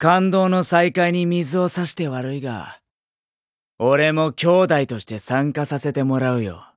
感動の再会に水を差して悪いが、俺も兄弟として参加させてもらうよ。